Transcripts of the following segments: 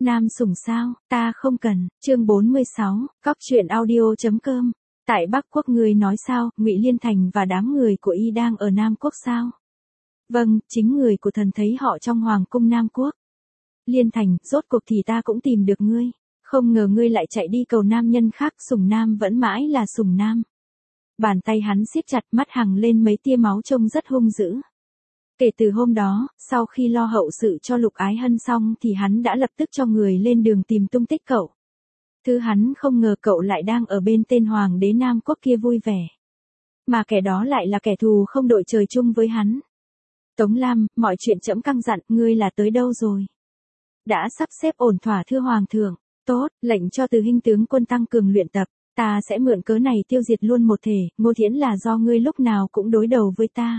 Nam sủng sao, ta không cần. Chương 46, cóc truyện audio.com. Tại Bắc Quốc người nói sao, Ngụy Liên Thành và đám người của y đang ở Nam Quốc sao? Vâng, chính người của thần thấy họ trong hoàng cung Nam Quốc. Liên Thành, rốt cuộc thì ta cũng tìm được ngươi. Không ngờ ngươi lại chạy đi cầu nam nhân khác, sủng nam vẫn mãi là sủng nam. Bàn tay hắn siết chặt, mắt hằng lên mấy tia máu trông rất hung dữ. Kể từ hôm đó, sau khi lo hậu sự cho Lục Ái Hân xong thì hắn đã lập tức cho người lên đường tìm tung tích cậu. Thứ hắn không ngờ cậu lại đang ở bên tên hoàng đế Nam Quốc kia vui vẻ. Mà kẻ đó lại là kẻ thù không đội trời chung với hắn. Tống Lam, mọi chuyện trẫm căn dặn, ngươi là tới đâu rồi? Đã sắp xếp ổn thỏa thưa hoàng thượng. Tốt, lệnh cho Từ Hinh tướng quân tăng cường luyện tập. Ta sẽ mượn cớ này tiêu diệt luôn một thể, Ngô Thiến là do ngươi lúc nào cũng đối đầu với ta.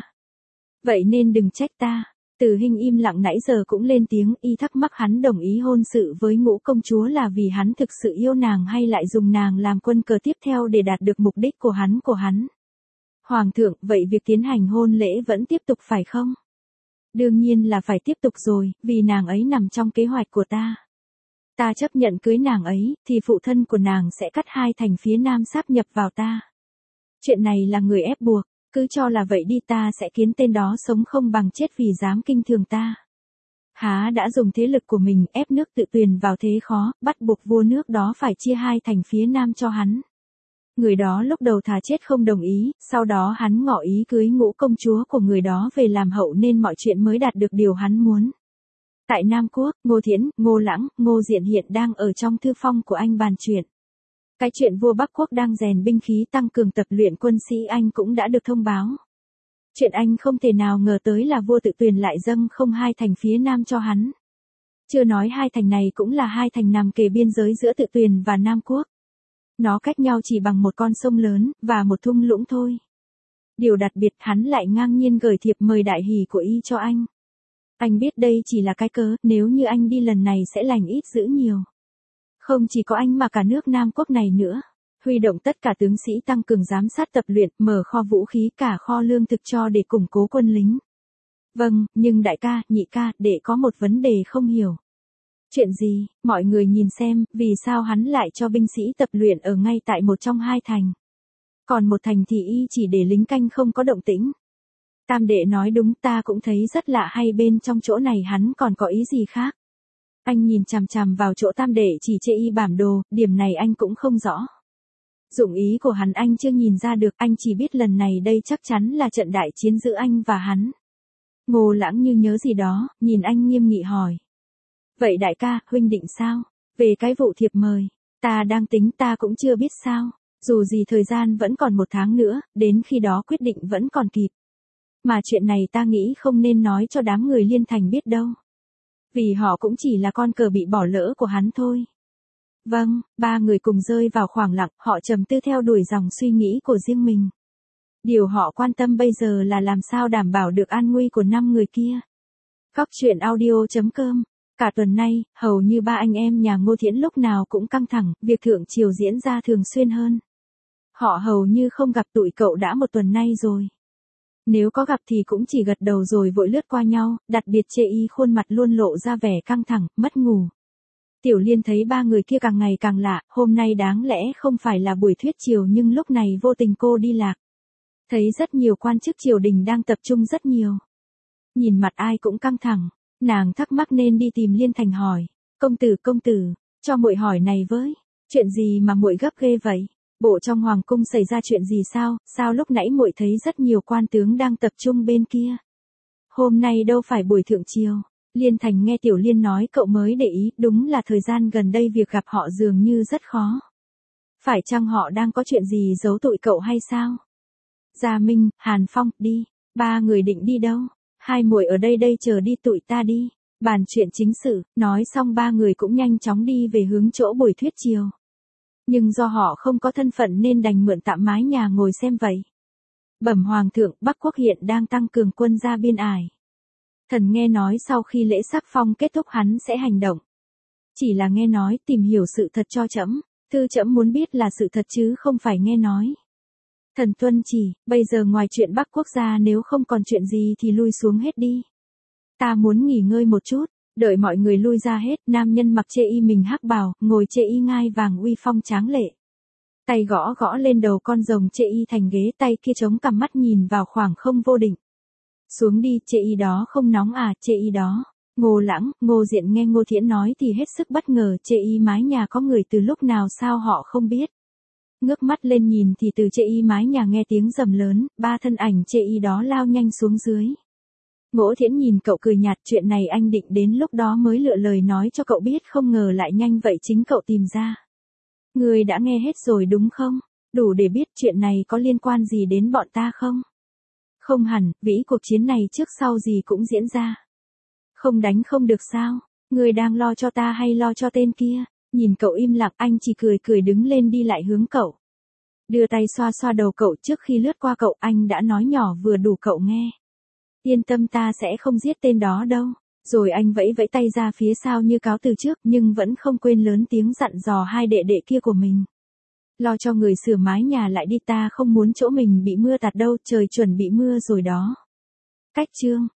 Vậy nên đừng trách ta. Từ Hinh im lặng nãy giờ cũng lên tiếng, y thắc mắc hắn đồng ý hôn sự với Ngũ công chúa là vì hắn thực sự yêu nàng hay lại dùng nàng làm quân cờ tiếp theo để đạt được mục đích của hắn. Hoàng thượng, vậy việc tiến hành hôn lễ vẫn tiếp tục phải không? Đương nhiên là phải tiếp tục rồi, vì nàng ấy nằm trong kế hoạch của ta. Ta chấp nhận cưới nàng ấy, thì phụ thân của nàng sẽ cắt hai thành phía nam sáp nhập vào ta. Chuyện này là người ép buộc, cứ cho là vậy đi, ta sẽ khiến tên đó sống không bằng chết vì dám kinh thường ta. Há đã dùng thế lực của mình ép nước Tự Tuyền vào thế khó, bắt buộc vua nước đó phải chia hai thành phía nam cho hắn. Người đó lúc đầu thà chết không đồng ý, sau đó hắn ngỏ ý cưới Ngũ công chúa của người đó về làm hậu nên mọi chuyện mới đạt được điều hắn muốn. Tại Nam Quốc, Ngô Thiến, Ngô Lãng, Ngô Diện hiện đang ở trong thư phong của anh bàn chuyện. Cái chuyện vua Bắc Quốc đang rèn binh khí tăng cường tập luyện quân sĩ anh cũng đã được thông báo. Chuyện anh không thể nào ngờ tới là vua Tự Tuyền lại dâng không hai thành phía nam cho hắn. Chưa nói hai thành này cũng là hai thành nằm kề biên giới giữa Tự Tuyền và Nam Quốc. Nó cách nhau chỉ bằng một con sông lớn, và một thung lũng thôi. Điều đặc biệt hắn lại ngang nhiên gửi thiệp mời đại hỷ của y cho anh. Anh biết đây chỉ là cái cớ, nếu như anh đi lần này sẽ lành ít dữ nhiều. Không chỉ có anh mà cả nước Nam Quốc này nữa. Huy động tất cả tướng sĩ tăng cường giám sát tập luyện, mở kho vũ khí cả kho lương thực cho để củng cố quân lính. Vâng, nhưng đại ca, nhị ca, đệ có một vấn đề không hiểu. Chuyện gì, mọi người nhìn xem, vì sao hắn lại cho binh sĩ tập luyện ở ngay tại một trong hai thành. Còn một thành thì y chỉ để lính canh không có động tĩnh. Tam đệ nói đúng, ta cũng thấy rất lạ, hay bên trong chỗ này hắn còn có ý gì khác. Anh nhìn chằm chằm vào chỗ tam đệ chỉ chê y bản đồ, điểm này anh cũng không rõ. Dụng ý của hắn anh chưa nhìn ra được, anh chỉ biết lần này đây chắc chắn là trận đại chiến giữa anh và hắn. Ngô Lãng như nhớ gì đó, nhìn anh nghiêm nghị hỏi. Vậy đại ca, huynh định sao? Về cái vụ thiệp mời, ta đang tính, ta cũng chưa biết sao. Dù gì thời gian vẫn còn 1 tháng nữa, đến khi đó quyết định vẫn còn kịp. Mà chuyện này ta nghĩ không nên nói cho đám người Liên Thành biết đâu. Vì họ cũng chỉ là con cờ bị bỏ lỡ của hắn thôi. Vâng, 3 người cùng rơi vào khoảng lặng, họ trầm tư theo đuổi dòng suy nghĩ của riêng mình. Điều họ quan tâm bây giờ là làm sao đảm bảo được an nguy của 5 người kia. Cóc truyện audio.com. Cả tuần nay, hầu như 3 anh em nhà Ngô Thiến lúc nào cũng căng thẳng, việc thượng triều diễn ra thường xuyên hơn. Họ hầu như không gặp tụi cậu đã 1 tuần nay rồi. Nếu có gặp thì cũng chỉ gật đầu rồi vội lướt qua nhau, đặc biệt chê y khuôn mặt luôn lộ ra vẻ căng thẳng, mất ngủ. Tiểu Liên thấy 3 người kia càng ngày càng lạ, hôm nay đáng lẽ không phải là buổi thuyết triều nhưng lúc này vô tình cô đi lạc. Thấy rất nhiều quan chức triều đình đang tập trung rất nhiều. Nhìn mặt ai cũng căng thẳng, nàng thắc mắc nên đi tìm Liên Thành hỏi. Công tử, cho muội hỏi này với, chuyện gì mà muội gấp ghê vậy? Bộ trong hoàng cung xảy ra chuyện gì sao lúc nãy muội thấy rất nhiều quan tướng đang tập trung bên kia. Hôm nay đâu phải buổi thượng triều. Liên Thành nghe Tiểu Liên nói cậu mới để ý, đúng là thời gian gần đây việc gặp họ dường như rất khó. Phải chăng họ đang có chuyện gì giấu tụi cậu hay sao? Gia Minh, Hàn Phong, đi. 3 người định đi đâu? Hai muội ở đây chờ đi tụi ta đi. Bàn chuyện chính sự, nói xong 3 người cũng nhanh chóng đi về hướng chỗ buổi thuyết triều. Nhưng do họ không có thân phận nên đành mượn tạm mái nhà ngồi xem vậy. Bẩm hoàng thượng, Bắc Quốc hiện đang tăng cường quân ra biên ải. Thần nghe nói sau khi lễ sắc phong kết thúc hắn sẽ hành động. Chỉ là nghe nói, tìm hiểu sự thật cho trẫm. Thư trẫm muốn biết là sự thật chứ không phải nghe nói. Thần tuân chỉ, bây giờ ngoài chuyện Bắc Quốc gia nếu không còn chuyện gì thì lui xuống hết đi. Ta muốn nghỉ ngơi một chút. Đợi mọi người lui ra hết, nam nhân mặc chê y mình hắc bào, ngồi chê y ngai vàng uy phong tráng lệ. Tay gõ gõ lên đầu con rồng chê y thành ghế, tay kia chống cằm mắt nhìn vào khoảng không vô định. Xuống đi, chê y đó không nóng à, chê y đó. Ngô Lãng, Ngô Diện nghe Ngô Thiễn nói thì hết sức bất ngờ, chê y mái nhà có người từ lúc nào sao họ không biết. Ngước mắt lên nhìn thì từ chê y mái nhà nghe tiếng rầm lớn, ba thân ảnh chê y đó lao nhanh xuống dưới. Ngô Thiễn nhìn cậu cười nhạt, chuyện này anh định đến lúc đó mới lựa lời nói cho cậu biết, không ngờ lại nhanh vậy chính cậu tìm ra. Người đã nghe hết rồi đúng không? Đủ để biết chuyện này có liên quan gì đến bọn ta không? Không hẳn, vĩ cuộc chiến này trước sau gì cũng diễn ra. Không đánh không được sao? Người đang lo cho ta hay lo cho tên kia? Nhìn cậu im lặng, anh chỉ cười cười đứng lên đi lại hướng cậu. Đưa tay xoa xoa đầu cậu, trước khi lướt qua cậu anh đã nói nhỏ vừa đủ cậu nghe. Yên tâm, ta sẽ không giết tên đó đâu. Rồi anh vẫy vẫy tay ra phía sau như cáo từ trước, nhưng vẫn không quên lớn tiếng dặn dò hai đệ đệ kia của mình. Lo cho người sửa mái nhà lại đi, ta không muốn chỗ mình bị mưa tạt đâu, trời chuẩn bị mưa rồi đó. Cách chương